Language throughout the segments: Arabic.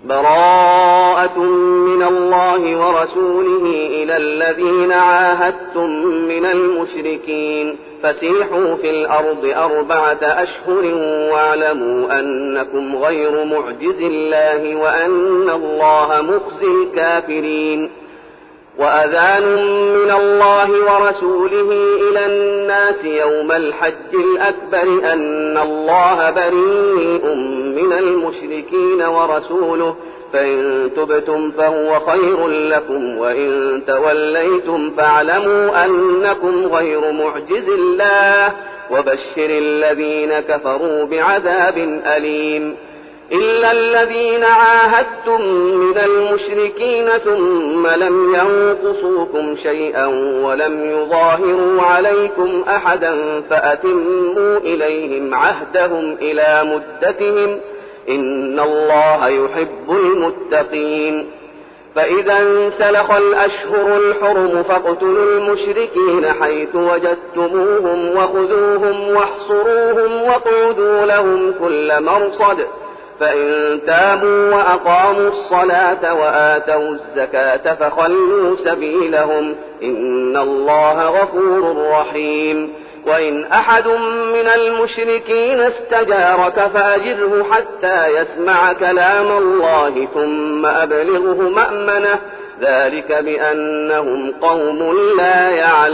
براءة من الله ورسوله إلى الذين عاهدتم من المشركين فسيحوا في الأرض 4 أشهر واعلموا أنكم غير معجز الله وأن الله مخزي الكافرين. وأذان من الله ورسوله إلى الناس يوم الحج الأكبر أن الله بريء من المشركين ورسوله فإن تبتم فهو خير لكم وإن توليتم فاعلموا أنكم غير معجز الله وبشر الذين كفروا بعذاب أليم. إلا الذين عاهدتم من المشركين ثم لم ينقصوكم شيئا ولم يظاهروا عليكم أحدا فأتموا إليهم عهدهم إلى مدتهم إن الله يحب المتقين. فإذا انسلخ الأشهر الحرم فاقتلوا المشركين حيث وجدتموهم وخذوهم واحصروهم واقعدوا لهم كل مرصد فإن تابوا وأقاموا الصلاة وآتوا الزكاة فخلوا سبيلهم إن الله غفور رحيم. وإن أحد من المشركين استجارك فأجره حتى يسمع كلام الله ثم أبلغه مأمنه ذلك بأنهم قوم لا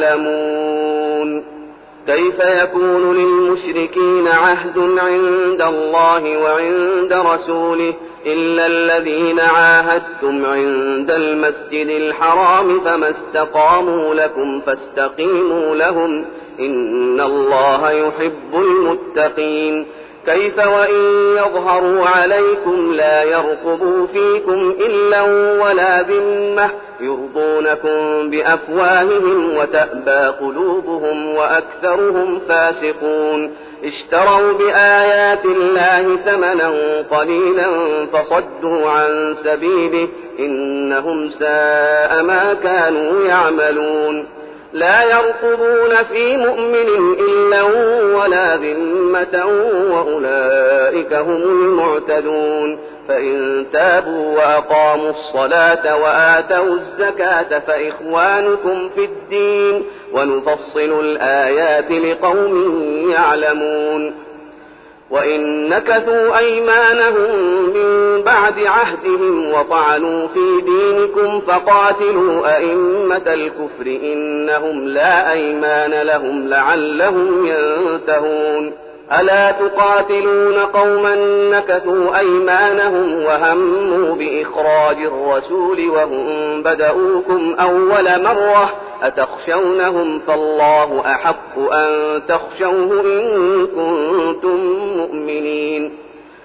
يعلمون. كيف يكون للمشركين عهد عند الله وعند رسوله إلا الذين عاهدتم عند المسجد الحرام فما استقاموا لكم فاستقيموا لهم إن الله يحب المتقين. كيف وإن يظهروا عليكم لا يرقبوا فيكم إلا ولا ذمة يرضونكم بأفواههم وتأبى قلوبهم وأكثرهم فاسقون. اشتروا بآيات الله ثمنا قليلا فصدوا عن سبيله إنهم ساء ما كانوا يعملون. لا يرقبون في مؤمن إلا ولا ذمة وأولئك هم المعتدون. فإن تابوا وأقاموا الصلاة وآتوا الزكاة فإخوانكم في الدين ونفصل الآيات لقوم يعلمون. وإن نكثوا أيمانهم من بعد عهدهم وطعنوا في دينكم فقاتلوا أئمة الكفر إنهم لا أيمان لهم لعلهم ينتهون. ألا تقاتلون قوما نكثوا أيمانهم وهموا بإخراج الرسول وهم بدؤوكم أول مرة أتخشونهم فالله أحق أن تخشوه إن كنتم مؤمنين.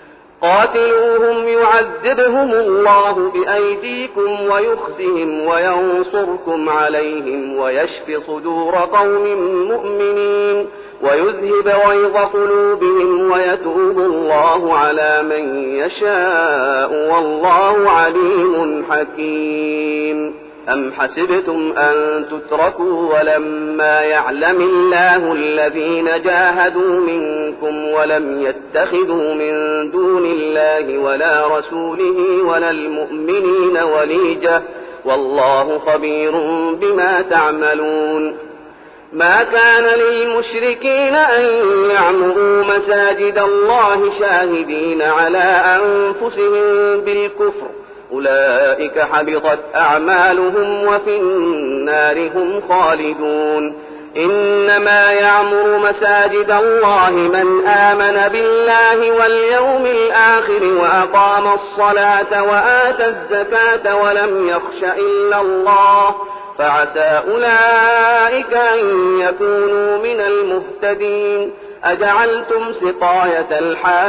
قاتلوهم يعذبهم الله بأيديكم ويخزهم وينصركم عليهم ويشف صدور قوم مؤمنين ويذهب غيظ قلوبهم ويتوب الله على من يشاء والله عليم حكيم. أم حسبتم أن تتركوا ولما يعلم الله الذين جاهدوا منكم ولم يتخذوا من دون الله ولا رسوله ولا المؤمنين وليجة والله خبير بما تعملون. ما كان للمشركين أن يعمروا مساجد الله شاهدين على أنفسهم بالكفر أولئك حبطت أعمالهم وفي النار هم خالدون. إنما يعمر مساجد الله من آمن بالله واليوم الآخر وأقام الصلاة وآتى الزكاة ولم يخش إلا الله فعسى أولئك أن يكونوا من المهتدين. أجعلتم سقاية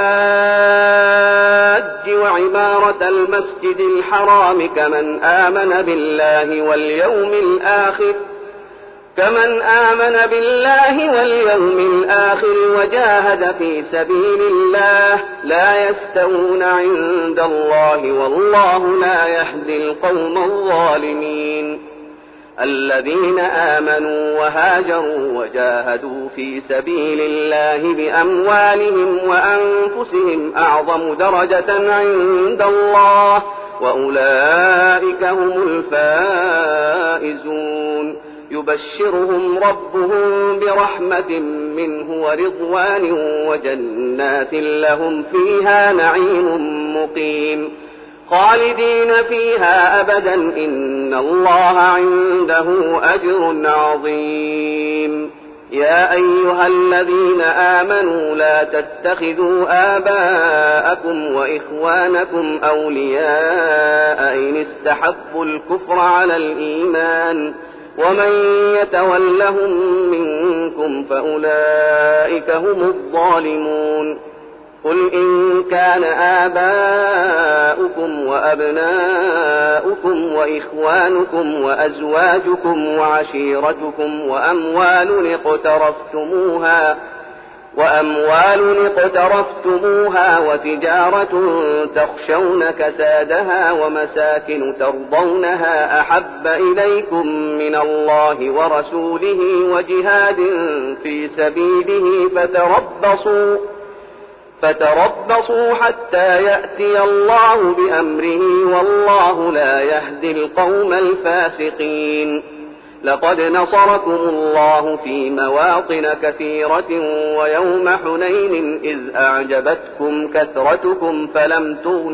الحاج وعمارة المسجد الحرام كمن آمن بالله واليوم الآخر وجاهد في سبيل الله لا يستوون عند الله والله لا يهدي القوم الظالمين. الذين آمنوا وهاجروا وجاهدوا في سبيل الله بأموالهم وأنفسهم أعظم درجة عند الله وأولئك هم الفائزون يبشرهم ربهم برحمة منه ورضوان وجنات لهم فيها نعيم مقيم خالدين فيها أبدا إن الله عنده أجر عظيم يا أيها الذين آمنوا لا تتخذوا آباءكم وإخوانكم أولياء إن استحبوا الكفر على الإيمان ومن يتولهم منكم فأولئك هم الظالمون قل إن كان آباؤكم وأبناؤكم وإخوانكم وأزواجكم وعشيرتكم وأموال اقترفتموها وتجارة تخشون كسادها ومساكن ترضونها أحب إليكم من الله ورسوله وجهاد في سبيله فتربصوا حتى يأتي الله بأمره والله لا يهدي القوم الفاسقين لقد نصركم الله في مواطن كثيرة ويوم حنين إذ أعجبتكم كثرتكم فلم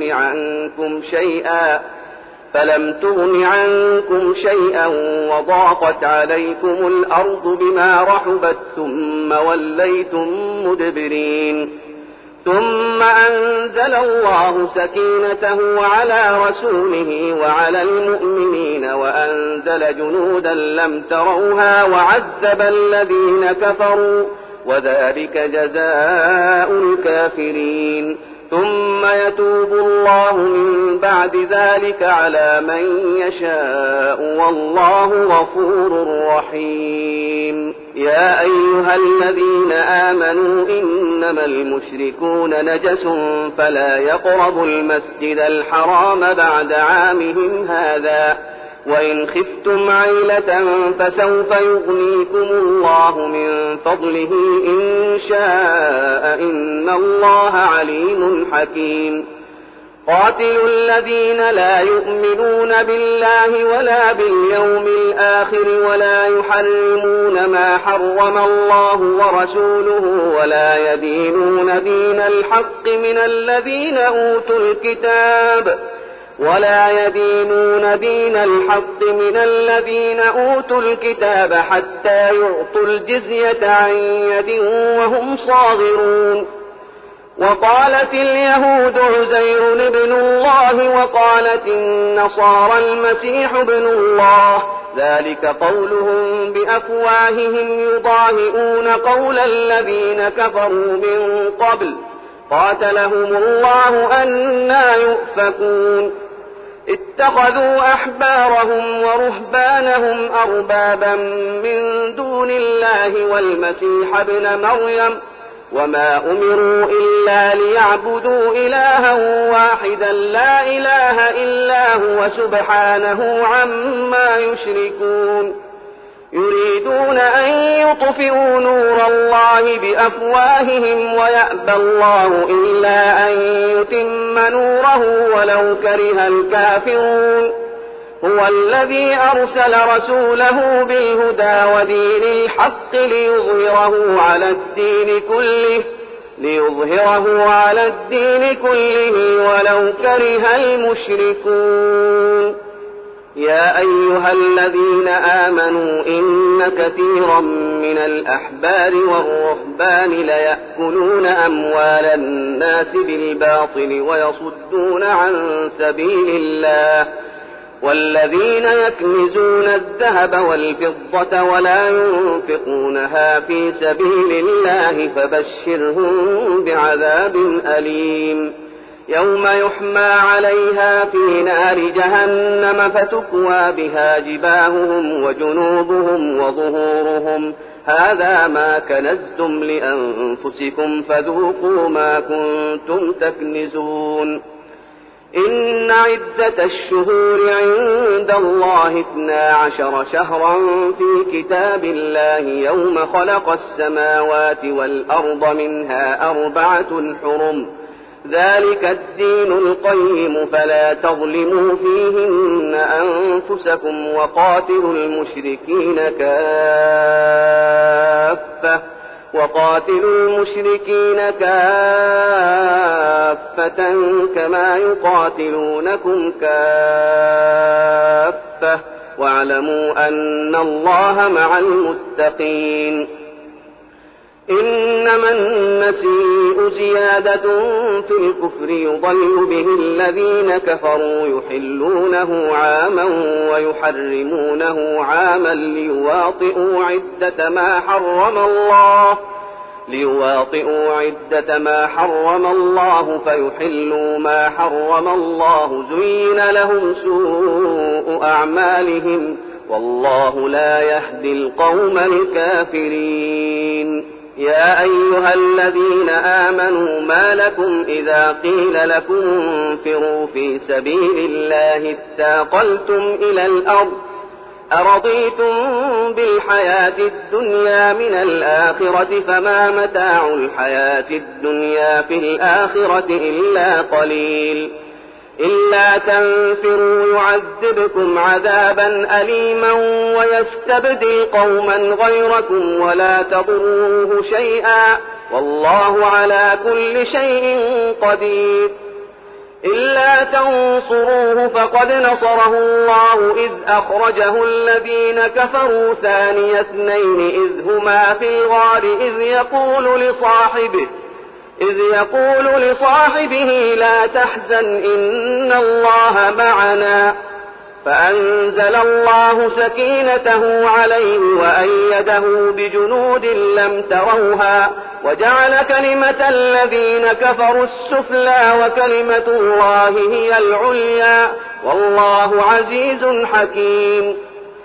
تغن عنكم شيئا وضاقت عليكم الأرض بما رحبت ثم وليتم مدبرين ثم أنزل الله سكينته على رسوله وعلى المؤمنين وأنزل جنودا لم تروها وعذب الذين كفروا وذلك جزاء الكافرين ثم يتوب الله من بعد ذلك على من يشاء والله غفور رحيم يا أيها الذين آمنوا إنما المشركون نجس فلا يقربوا المسجد الحرام بعد عامهم هذا وإن خفتم عيلة فسوف يغنيكم الله من فضله إن شاء إن الله عليم حكيم قاتلوا الذين لا يؤمنون بالله ولا باليوم الآخر ولا يحرمون ما حرم الله ورسوله ولا يدينون دين الحق من الذين أوتوا الكتاب حتى يعطوا الجزية عن يد وهم صاغرون وقالت اليهود عزير ابن الله وقالت النصارى المسيح ابن الله ذلك قولهم بأفواههم يضاهئون قول الذين كفروا من قبل قاتلهم الله أنى يؤفكون اتخذوا أحبارهم ورهبانهم أربابا من دون الله والمسيح ابن مريم وما أمروا إلا ليعبدوا إلها واحدا لا إله إلا هو سبحانه عما يشركون يريدون أن يطفئوا نور الله بأفواههم ويأبى الله إلا أن يتم نوره ولو كره الكافرون هو الذي أرسل رسوله بالهدى ودين الحق ليظهره على الدين كله ولو كره المشركون يا أيها الذين آمنوا إن كثيرا من الأحبار والرهبان ليأكلون أموال الناس بالباطل ويصدون عن سبيل الله والذين يكنزون الذهب والفضة ولا ينفقونها في سبيل الله فبشرهم بعذاب أليم يوم يحمى عليها في نار جهنم فتكوى بها جباههم وجنوبهم وظهورهم هذا ما كنزتم لأنفسكم فذوقوا ما كنتم تكنزون إن عدة الشهور عند الله 12 شهرا في كتاب الله يوم خلق السماوات والأرض منها 4 حرم ذلك الدين القيم فلا تظلموا فيهن أنفسكم وقاتلوا المشركين كافة كما يقاتلونكم كافة واعلموا أن الله مع المتقين إنما النسيء زيادة في الكفر يضل به الذين كفروا يحلونه عاما ويحرمونه عاما ليواطئوا عدة ما حرم الله فيحلوا ما حرم الله زين لهم سوء أعمالهم والله لا يهدي القوم الكافرين يا أيها الذين آمنوا ما لكم إذا قيل لكم انفروا في سبيل الله اثاقلتم إلى الأرض أرضيتم بالحياة الدنيا من الآخرة فما متاع الحياة الدنيا في الآخرة إلا قليل إلا تنفروا يعذبكم عذابا أليما ويستبدل قوما غيركم ولا تضروه شيئا والله على كل شيء قدير إلا تنصروه فقد نصره الله إذ أخرجه الذين كفروا ثاني اثنين إذ هما في الغار إذ يقول لصاحبه لا تحزن إن الله معنا فأنزل الله سكينته عليه وأيده بجنود لم تروها وجعل كلمة الذين كفروا السفلى وكلمة الله هي العليا والله عزيز حكيم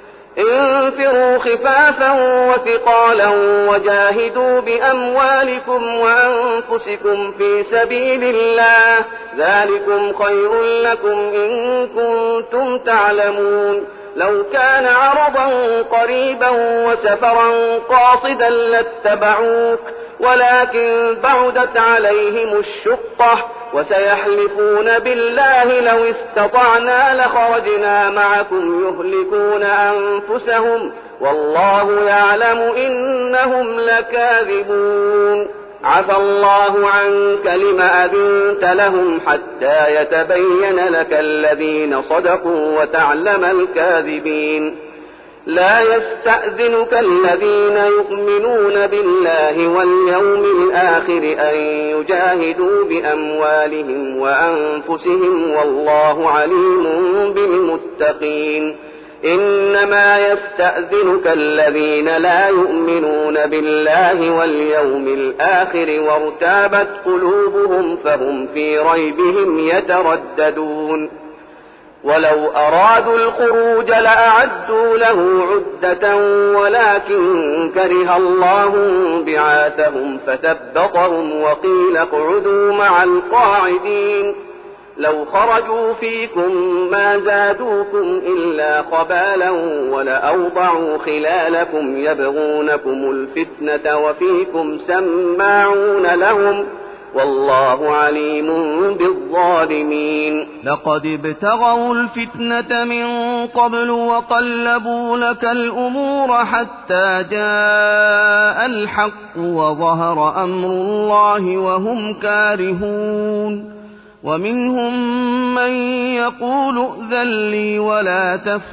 انفروا خفافا وثقالا وجاهدوا بأموالكم وأنفسكم في سبيل الله ذلكم خير لكم إن كنتم تعلمون لو كان عرضا قريبا وسفرا قاصدا لاتبعوك ولكن بعدت عليهم الشقة وسيحلفون بالله لو استطعنا لخرجنا معكم يهلكون أنفسهم والله يعلم إنهم لكاذبون عفى الله عنك لم أذنت لهم حتى يتبين لك الذين صدقوا وتعلم الكاذبين لا يستأذنك الذين يؤمنون بالله واليوم الآخر أن يجاهدوا بأموالهم وأنفسهم والله عليم بالمتقين إنما يستأذنك الذين لا يؤمنون بالله واليوم الآخر وارتابت قلوبهم فهم في ريبهم يترددون ولو أرادوا الخروج لأعدوا له عدة ولكن كره الله بعاثهم فثبطهم وقيل اقعدوا مع القاعدين لو خرجوا فيكم ما زادوكم إلا خبالا ولأوضعوا خلالكم يبغونكم الفتنة وفيكم سماعون لهم والله عليم بالظالمين لقد ابتغوا الفتنة من قبل وقلبوا لك الأمور حتى جاء الحق وظهر أمر الله وهم كارهون ومنهم من يقول ائذن لي ولا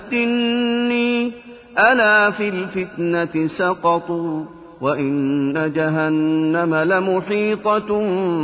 تفتني ألا في الفتنة سقطوا وإن جهنم لمحيطة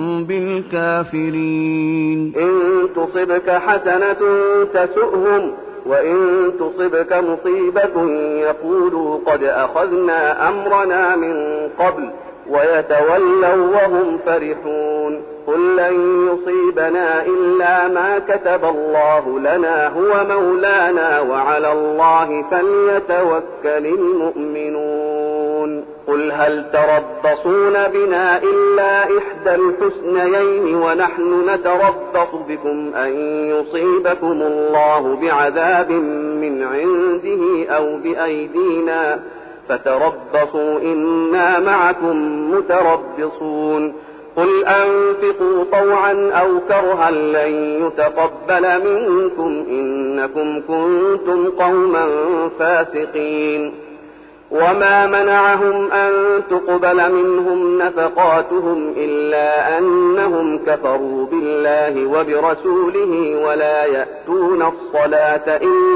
بالكافرين إن تصبك حسنة تسؤهم وإن تصبك مصيبة يقولوا قد أخذنا أمرنا من قبل ويتولوا وهم فرحون قل لن يصيبنا إلا ما كتب الله لنا هو مولانا وعلى الله فليتوكل المؤمنون قل هل تربصون بنا إلا إحدى الحسنيين ونحن نتربص بكم أن يصيبكم الله بعذاب من عنده أو بأيدينا فتربصوا إنا معكم متربصون قل أنفقوا طوعا أو كرها لن يتقبل منكم إنكم كنتم قوما فاسقين وما منعهم أن تقبل منهم نفقاتهم إلا أنهم كفروا بالله وبرسوله ولا يأتون الصلاة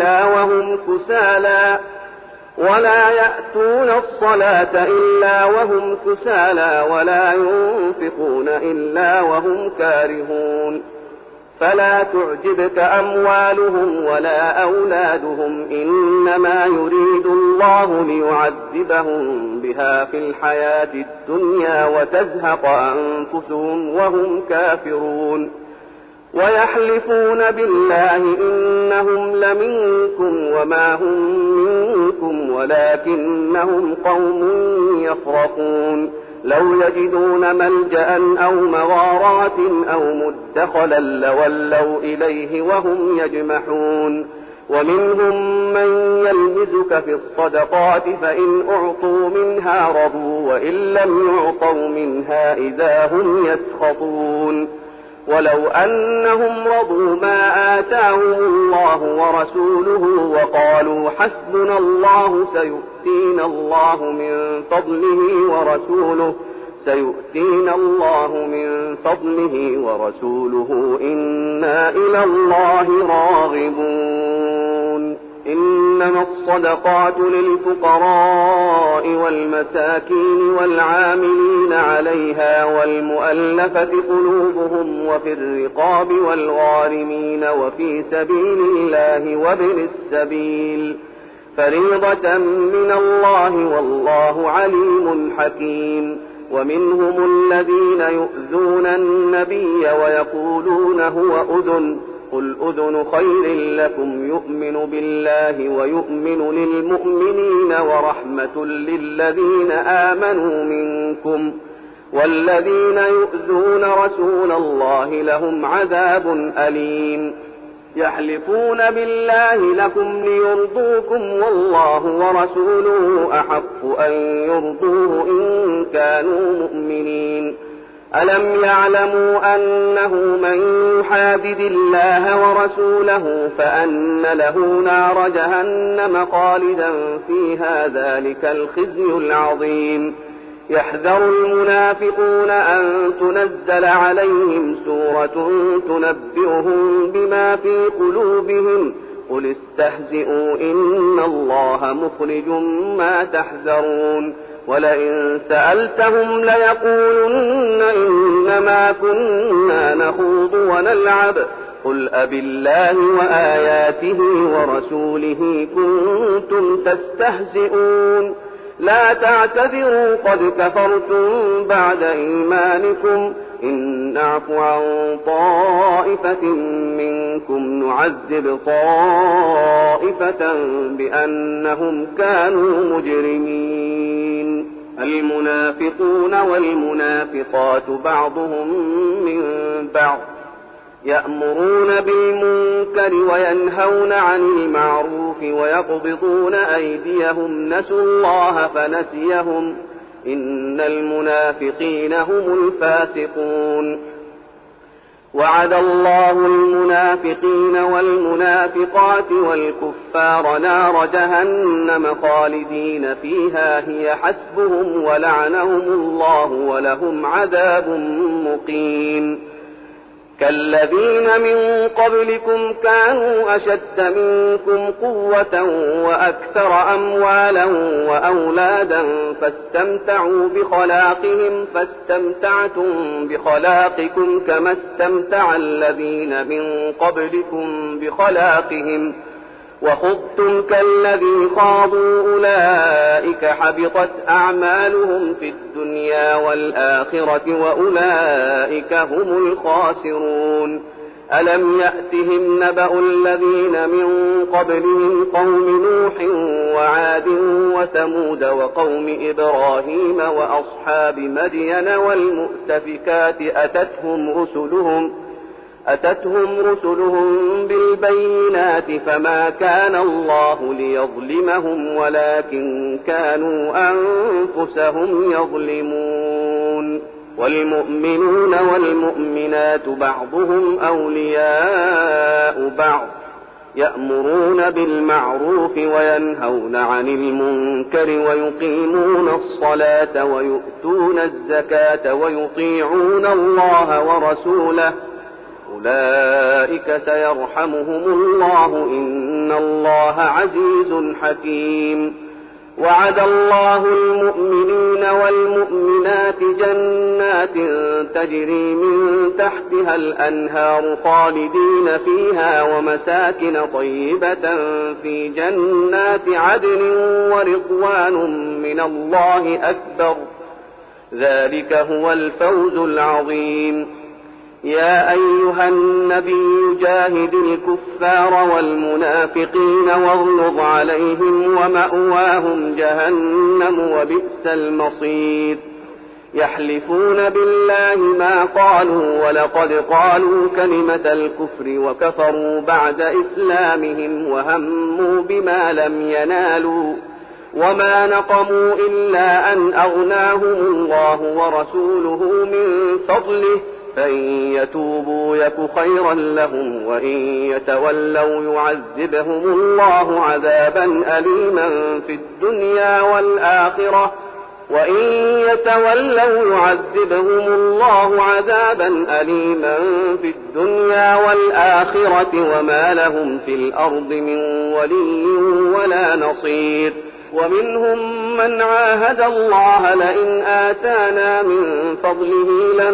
إلا وهم كسالى ولا ينفقون إلا وهم كارهون فلا تعجبك أموالهم ولا أولادهم إنما يريد الله ليعذبهم بها في الحياة الدنيا وتزهق أنفسهم وهم كافرون ويحلفون بالله إنهم لمنكم وما هم منكم ولكنهم قوم يفرقون لو يجدون ملجأ أو مغارات أو مدخلا لولوا إليه وهم يجمحون ومنهم من يلمزك في الصدقات فإن أعطوا منها رضوا وإن لم يعطوا منها إذا هم يسخطون ولو أنهم رضوا ما آتاهم الله ورسوله وقالوا حسبنا الله سيؤتينا الله من فضله ورسوله إنا إلى الله راغبون إنما الصدقات للفقراء والمساكين والعاملين عليها والمؤلفة قلوبهم وفي الرقاب والغارمين وفي سبيل الله وابن السبيل فريضة من الله والله عليم حكيم ومنهم الذين يؤذون النبي ويقولون هو أذن قل أذن خير لكم يؤمن بالله ويؤمن للمؤمنين ورحمة للذين آمنوا منكم والذين يؤذون رسول الله لهم عذاب أليم يحلفون بالله لكم ليرضوكم والله ورسوله أحق أن يرضوه إن كانوا مؤمنين ألم يعلموا أنه من يحادد الله ورسوله فأن له نار جهنم خالدا فيها ذلك الخزي العظيم يحذر المنافقون أن تنزل عليهم سورة تنبئهم بما في قلوبهم قل استهزئوا إن الله مخرج ما تحذرون ولئن سألتهم ليقولن إنما كنا نخوض ونلعب قل أبالله وآياته ورسوله كنتم تستهزئون لا تعتذروا قد كفرتم بعد إيمانكم إن نعف عن طائفة منكم نعذب طائفة بأنهم كانوا مجرمين المنافقون والمنافقات بعضهم من بعض يأمرون بالمنكر وينهون عن المعروف ويقبضون أيديهم نسوا الله فنسيهم إن المنافقين هم الفاسقون وعد الله المنافقين والمنافقات والكفار نار جهنم خالدين فيها هي حسبهم ولعنهم الله ولهم عذاب مقيم كالذين من قبلكم كانوا أشد منكم قوة وأكثر أموالا وأولادا فاستمتعوا بخلاقهم فاستمتعتم بخلاقكم كما استمتع الذين من قبلكم بخلاقهم وخضتم كالذي خاضوا أولئك حبطت أعمالهم في الدنيا والآخرة وأولئك هم الخاسرون ألم يأتهم نبأ الذين من قبلهم قوم نوح وعاد وثمود وقوم إبراهيم وأصحاب مدين والمؤتفكات أتتهم رسلهم بالبينات فما كان الله ليظلمهم ولكن كانوا أنفسهم يظلمون. والمؤمنون والمؤمنات بعضهم أولياء بعض يأمرون بالمعروف وينهون عن المنكر ويقيمون الصلاة ويؤتون الزكاة ويطيعون الله ورسوله أولئك سيرحمهم الله إن الله عزيز حكيم. وعد الله المؤمنين والمؤمنات جنات تجري من تحتها الأنهار خالدين فيها ومساكن طيبة في جنات عدن ورضوان من الله أكبر ذلك هو الفوز العظيم. يا أيها النبي جاهد الكفار والمنافقين واغلظ عليهم ومأواهم جهنم وبئس المصير. يحلفون بالله ما قالوا ولقد قالوا كلمة الكفر وكفروا بعد إسلامهم وهموا بما لم ينالوا وما نقموا إلا أن أغناهم الله ورسوله من فضله فإن يتوبوا يك خيرا لهم وإن يتولوا يعذبهم الله عذابا أليما في الدنيا والآخرة وما لهم في الأرض من ولي ولا نصير. ومنهم من عاهد الله لئن آتانا من فضله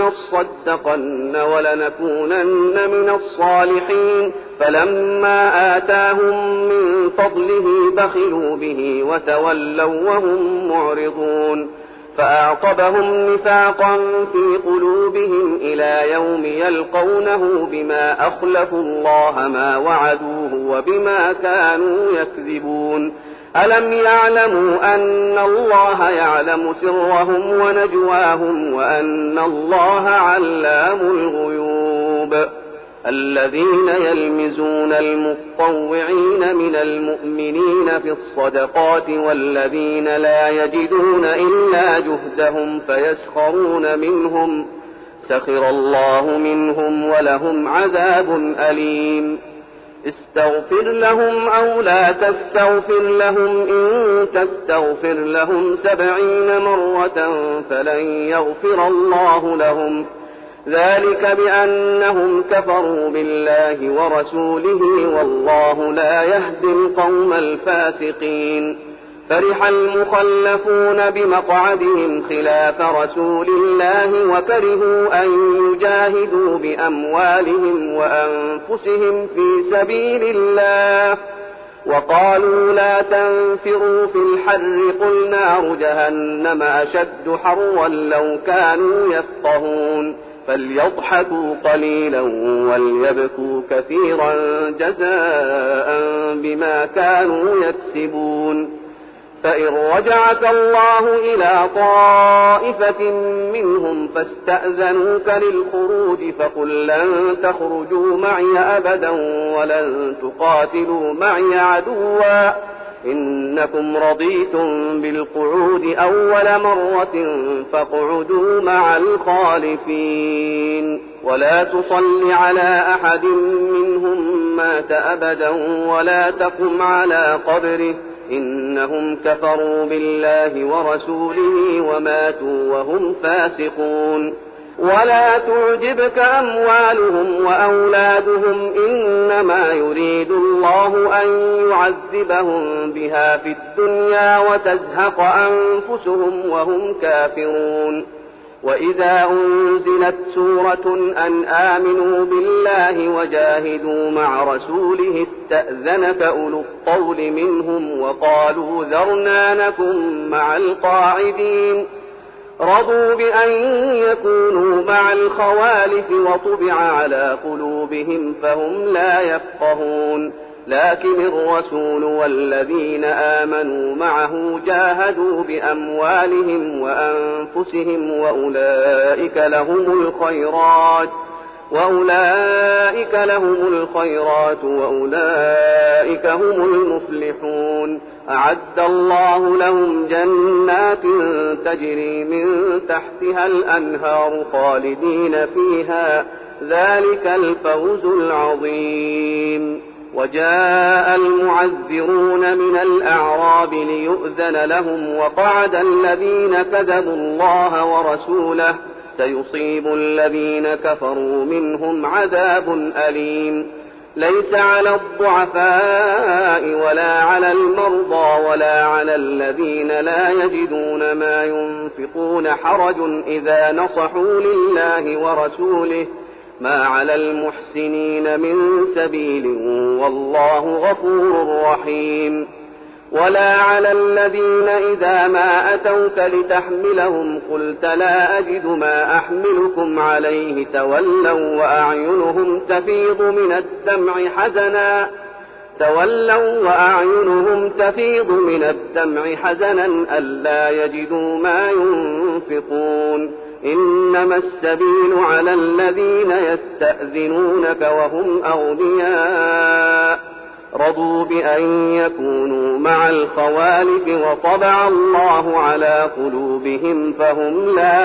لنصدقن ولنكونن من الصالحين فلما آتاهم من فضله بخلوا به وتولوا وهم معرضون فأعقبهم نفاقا في قلوبهم إلى يوم يلقونه بما أخلفوا الله ما وعدوه وبما كانوا يكذبون. ألم يعلموا أن الله يعلم سرهم ونجواهم وأن الله علام الغيوب. الذين يلمزون المطوعين من المؤمنين في الصدقات والذين لا يجدون إلا جهدهم فيسخرون منهم سخر الله منهم ولهم عذاب أليم. استغفر لهم أو لا تستغفر لهم إن تستغفر لهم 70 مرة فلن يغفر الله لهم ذلك بأنهم كفروا بالله ورسوله والله لا يهدي القوم الفاسقين. فرح المخلفون بمقعدهم خلاف رسول الله وكرهوا أن يجاهدوا بأموالهم وأنفسهم في سبيل الله وقالوا لا تنفروا في الحر قل نار جهنم أشد حرا لو كانوا يفقهون فليضحكوا قليلا وليبكوا كثيرا جزاء بما كانوا يكسبون. فإن رجعك الله إلى طائفة منهم فاستأذنوك للخروج فقل لن تخرجوا معي أبدا ولن تقاتلوا معي عدوا إنكم رضيتم بالقعود أول مرة فاقعدوا مع الخالفين ولا تصل على أحد منهم مات أبدا ولا تقم على قبره إنهم كفروا بالله ورسوله وماتوا وهم فاسقون. ولا تعجبك أموالهم وأولادهم إنما يريد الله أن يعذبهم بها في الدنيا وتزهق أنفسهم وهم كافرون. وإذا أنزلت سورة أن آمنوا بالله وجاهدوا مع رسوله استأذنك أولو الطول منهم وقالوا ذرنا نكن مع القاعدين رضوا بأن يكونوا مع الخوالف وطبع على قلوبهم فهم لا يفقهون لكن الرسول والذين آمنوا معه جاهدوا بأموالهم وأنفسهم وأولئك لهم الخيرات وأولئك هم المفلحون أعد الله لهم جنات تجري من تحتها الأنهار خالدين فيها ذلك الفوز العظيم. وجاء المعذرون من الأعراب ليؤذن لهم وقعد الذين كذبوا الله ورسوله سيصيب الذين كفروا منهم عذاب أليم. ليس على الضعفاء ولا على المرضى ولا على الذين لا يجدون ما ينفقون حرج إذا نصحوا لله ورسوله ما على المحسنين من سبيل والله غفور رحيم. ولا على الذين إذا ما أتوك لتحملهم قلت لا أجد ما أحملكم عليه تولوا وأعينهم تفيض من الدمع حزنا ألا يجدوا ما ينفقون. إنما السبيل على الذين يستأذنونك وهم أغنياء رضوا بأن يكونوا مع الخوالف وطبع الله على قلوبهم فهم لا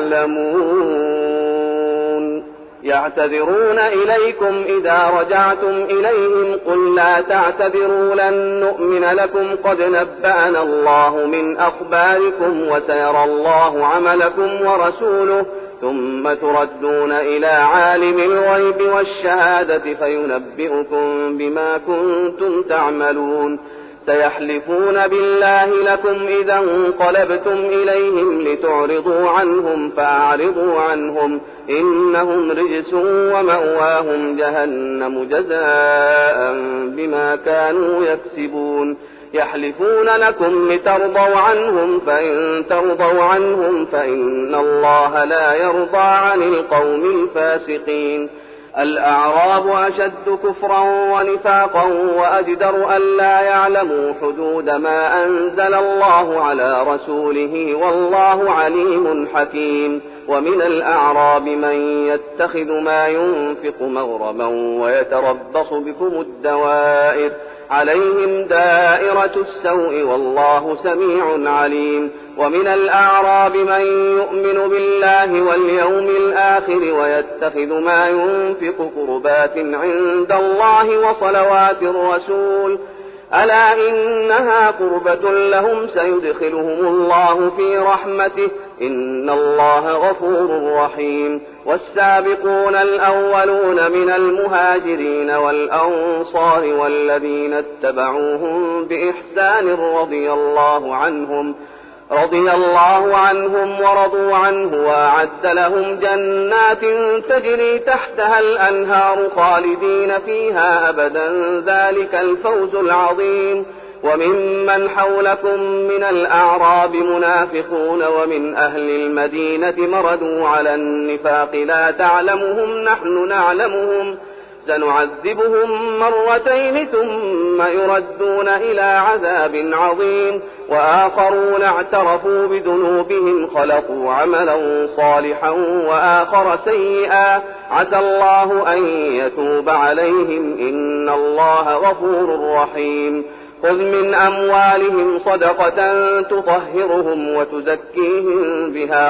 يعلمون. يعتذرون إليكم إذا رجعتم إليهم قل لا تعتذروا لن نؤمن لكم قد نبأنا الله من أخباركم وسيرى الله عملكم ورسوله ثم تردون إلى عالم الغيب والشهادة فينبئكم بما كنتم تعملون. سيحلفون بالله لكم إذا انقلبتم إليهم لتعرضوا عنهم فأعرضوا عنهم إنهم رجس ومأواهم جهنم جزاء بما كانوا يكسبون. يحلفون لكم لترضوا عنهم فإن ترضوا عنهم فإن الله لا يرضى عن القوم الفاسقين. الأعراب أشد كفرا ونفاقا وأجدر ألا يعلموا حدود ما أنزل الله على رسوله والله عليم حكيم. ومن الأعراب من يتخذ ما ينفق مغرما ويتربص بكم الدوائر عليهم دائرة السوء والله سميع عليم. ومن الأعراب من يؤمن بالله واليوم الآخر ويتخذ ما ينفق قربات عند الله وصلوات الرسول ألا إنها قربة لهم سيدخلهم الله في رحمته إن الله غفور رحيم. والسابقون الأولون من المهاجرين والأنصار والذين اتبعوهم بإحسان رضي الله عنهم ورضوا عنه وأعد لهم جنات تجري تحتها الأنهار خالدين فيها أبدا ذلك الفوز العظيم. وممن حولكم من الأعراب منافقون ومن أهل المدينة مردوا على النفاق لا تعلمهم نحن نعلمهم سنعذبهم مرتين ثم يردون إلى عذاب عظيم. وآخرون اعترفوا بذنوبهم خلقوا عملا صالحا وآخر سيئا عسى الله أن يتوب عليهم إن الله غفور رحيم. خذ من أموالهم صدقة تطهرهم وتزكيهم بها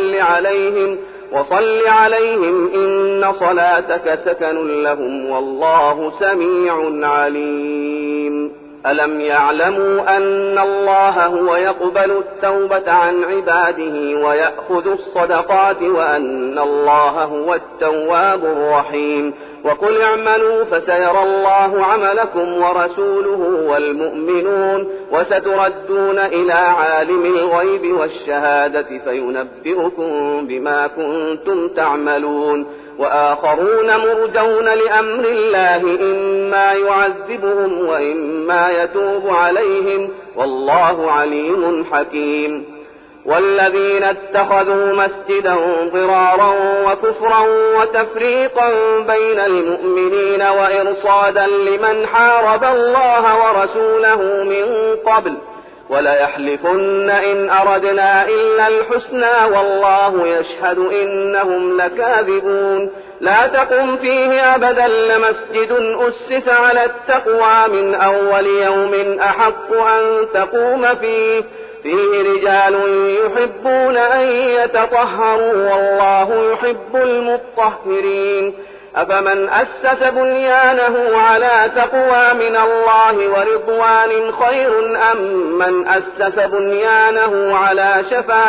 وصل عليهم إن صلاتك سكن لهم والله سميع عليم. ألم يعلموا أن الله هو يقبل التوبة عن عباده ويأخذ الصدقات وأن الله هو التواب الرحيم. وقل اعملوا فسيرى الله عملكم ورسوله والمؤمنون وستردون إلى عالم الغيب والشهادة فينبئكم بما كنتم تعملون. وآخرون مرجون لأمر الله إما يعذبهم وإما يتوب عليهم والله عليم حكيم. والذين اتخذوا مسجدا ضرارا وكفرا وتفريقا بين المؤمنين وإرصادا لمن حارب الله ورسوله من قبل وليحلفن إن أردنا إلا الحسنى والله يشهد إنهم لكاذبون لا تقم فيه أبدا لمسجد أسس على التقوى من أول يوم أحق أن تقوم فيه رجال يحبون أن يتطهروا والله يحب المطهرين أفمن أسس بنيانه على تقوى من الله ورضوان خير أم من أسس بنيانه على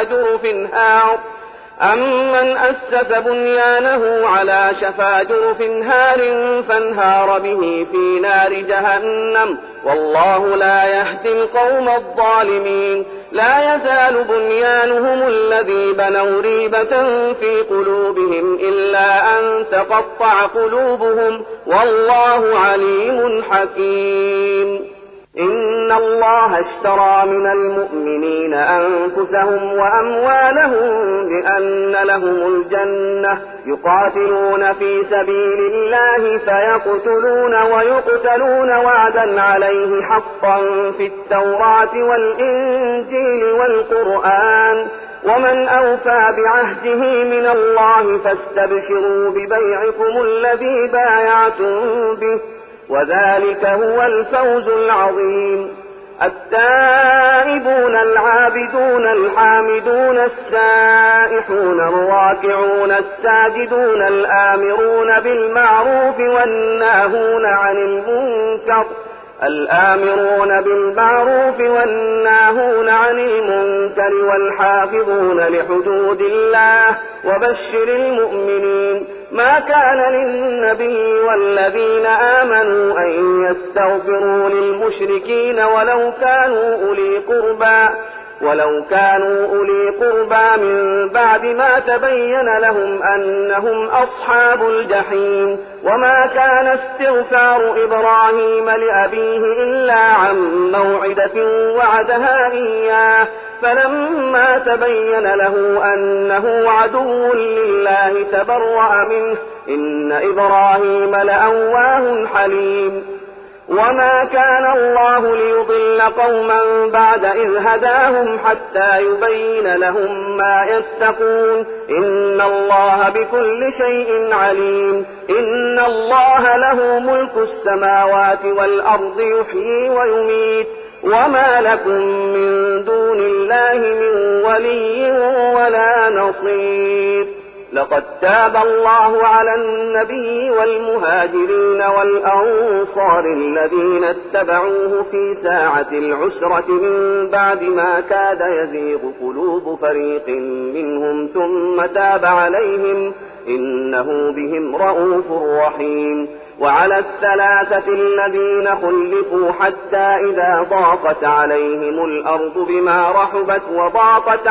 شفا جرف هار فانهار به في نار جهنم والله لا يهدي القوم الظالمين لا يزال بنيانهم الذي بنوا ريبة في قلوبهم إلا أن تقطع قلوبهم والله عليم حكيم إن الله اشترى من المؤمنين أنفسهم وأموالهم بأن لهم الجنة يقاتلون في سبيل الله فيقتلون ويقتلون وعدا عليه حقا في التوراة والإنجيل والقرآن ومن أوفى بعهده من الله فاستبشروا ببيعكم الذي بايعتم به وذلك هو الفوز العظيم التائبون العابدون الحامدون السائحون الراكعون الساجدون الآمرون بالمعروف والناهون عن المنكر والحافظون لحدود الله وبشر المؤمنين ما كان للنبي والذين آمنوا أن يستغفروا للمشركين ولو كانوا أولي قربى من بعد ما تبين لهم أنهم أصحاب الجحيم وما كان استغفار إبراهيم لأبيه إلا عن موعدة وعدها إياه فلما تبين له أنه عدو لله تبرأ منه إن إبراهيم لأواه حليم وما كان الله ليضل قوما بعد إذ هداهم حتى يبين لهم ما يتقون إن الله بكل شيء عليم إن الله له ملك السماوات والأرض يحيي ويميت وما لكم من دون الله من ولي ولا نصير لقد تاب الله على النبي والمهاجرين والأنصار الذين اتبعوه في ساعة العسرة من بعد ما كاد يزيغ قلوب فريق منهم ثم تاب عليهم إنه بهم رءوف رحيم وعلى الثلاثة الذين خلفوا حتى إذا ضاقت عليهم الأرض بما رحبت وضاقت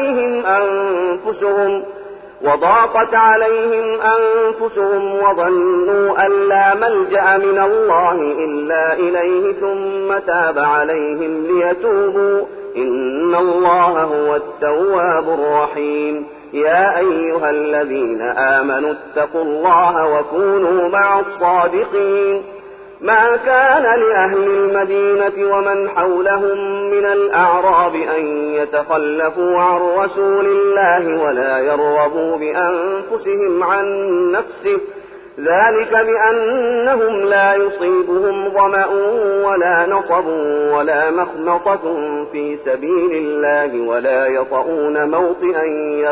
عليهم أنفسهم وظنوا أن لا ملجأ من الله إلا إليه ثم تاب عليهم ليتوبوا إن الله هو التواب الرحيم يا أيها الذين آمنوا اتقوا الله وكونوا مع الصادقين ما كان لأهل المدينة ومن حولهم من الأعراب أن يتخلفوا عن رسول الله ولا يرغبوا بأنفسهم عن نفسه ذلك بأنهم لا يصيبهم ظمأ ولا نصب ولا مخنطة في سبيل الله ولا يطؤون موطئا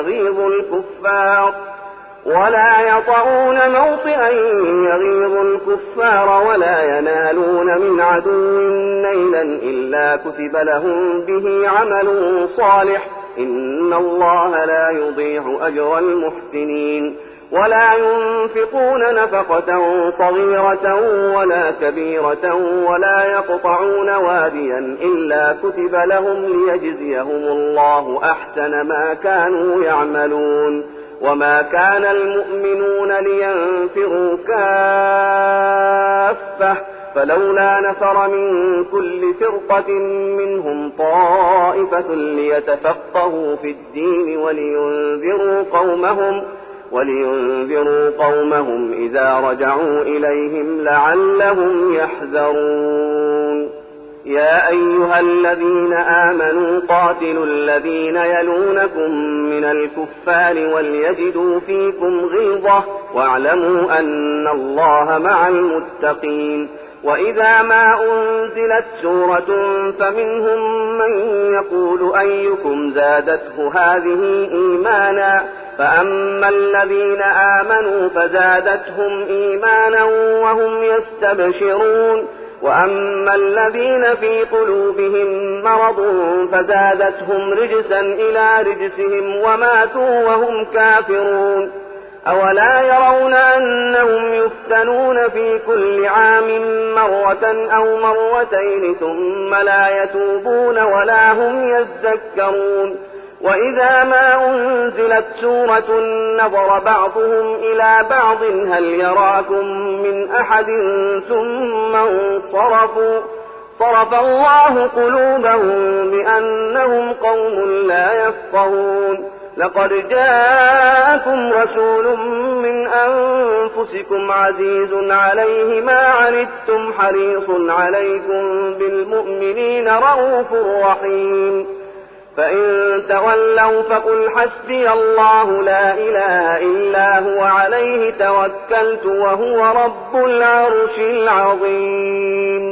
يغيظ الكفار ولا ينالون من عدو نيلا إلا كتب لهم به عمل صالح إن الله لا يضيع أجر المحسنين ولا ينفقون نفقة صغيرة ولا كبيرة ولا يقطعون واديا إلا كتب لهم ليجزيهم الله أحسن ما كانوا يعملون وما كان المؤمنون لينفروا كافة فلولا نفر من كل فرقة منهم طائفة ليتفقهوا في الدين ولينذروا قومهم إذا رجعوا إليهم لعلهم يحذرون. يا أيها الذين آمنوا قاتلوا الذين يلونكم من الكفار وليجدوا فيكم غلظة واعلموا أن الله مع المتقين. وإذا ما أنزلت سورة فمنهم من يقول أيكم زادته هذه إيمانا فأما الذين آمنوا فزادتهم إيمانا وهم يستبشرون وأما الذين في قلوبهم مرض فزادتهم رجسا إلى رجسهم وماتوا وهم كافرون. أولا يرون أنهم يفتنون في كل عام مرة أو مرتين ثم لا يتوبون ولا هم يذكرون. وإذا ما أنزلت سورة نظر بعضهم إلى بعض هل يراكم من أحد ثم انصرفوا صرف الله قلوبهم بأنهم قوم لا يفقهون. لقد جاءكم رسول من أنفسكم عزيز عليه ما عنتم حريص عليكم بالمؤمنين رؤوف رحيم. فإن تولوا فقل حسبي الله لا إله إلا هو عليه توكلت وهو رب العرش العظيم.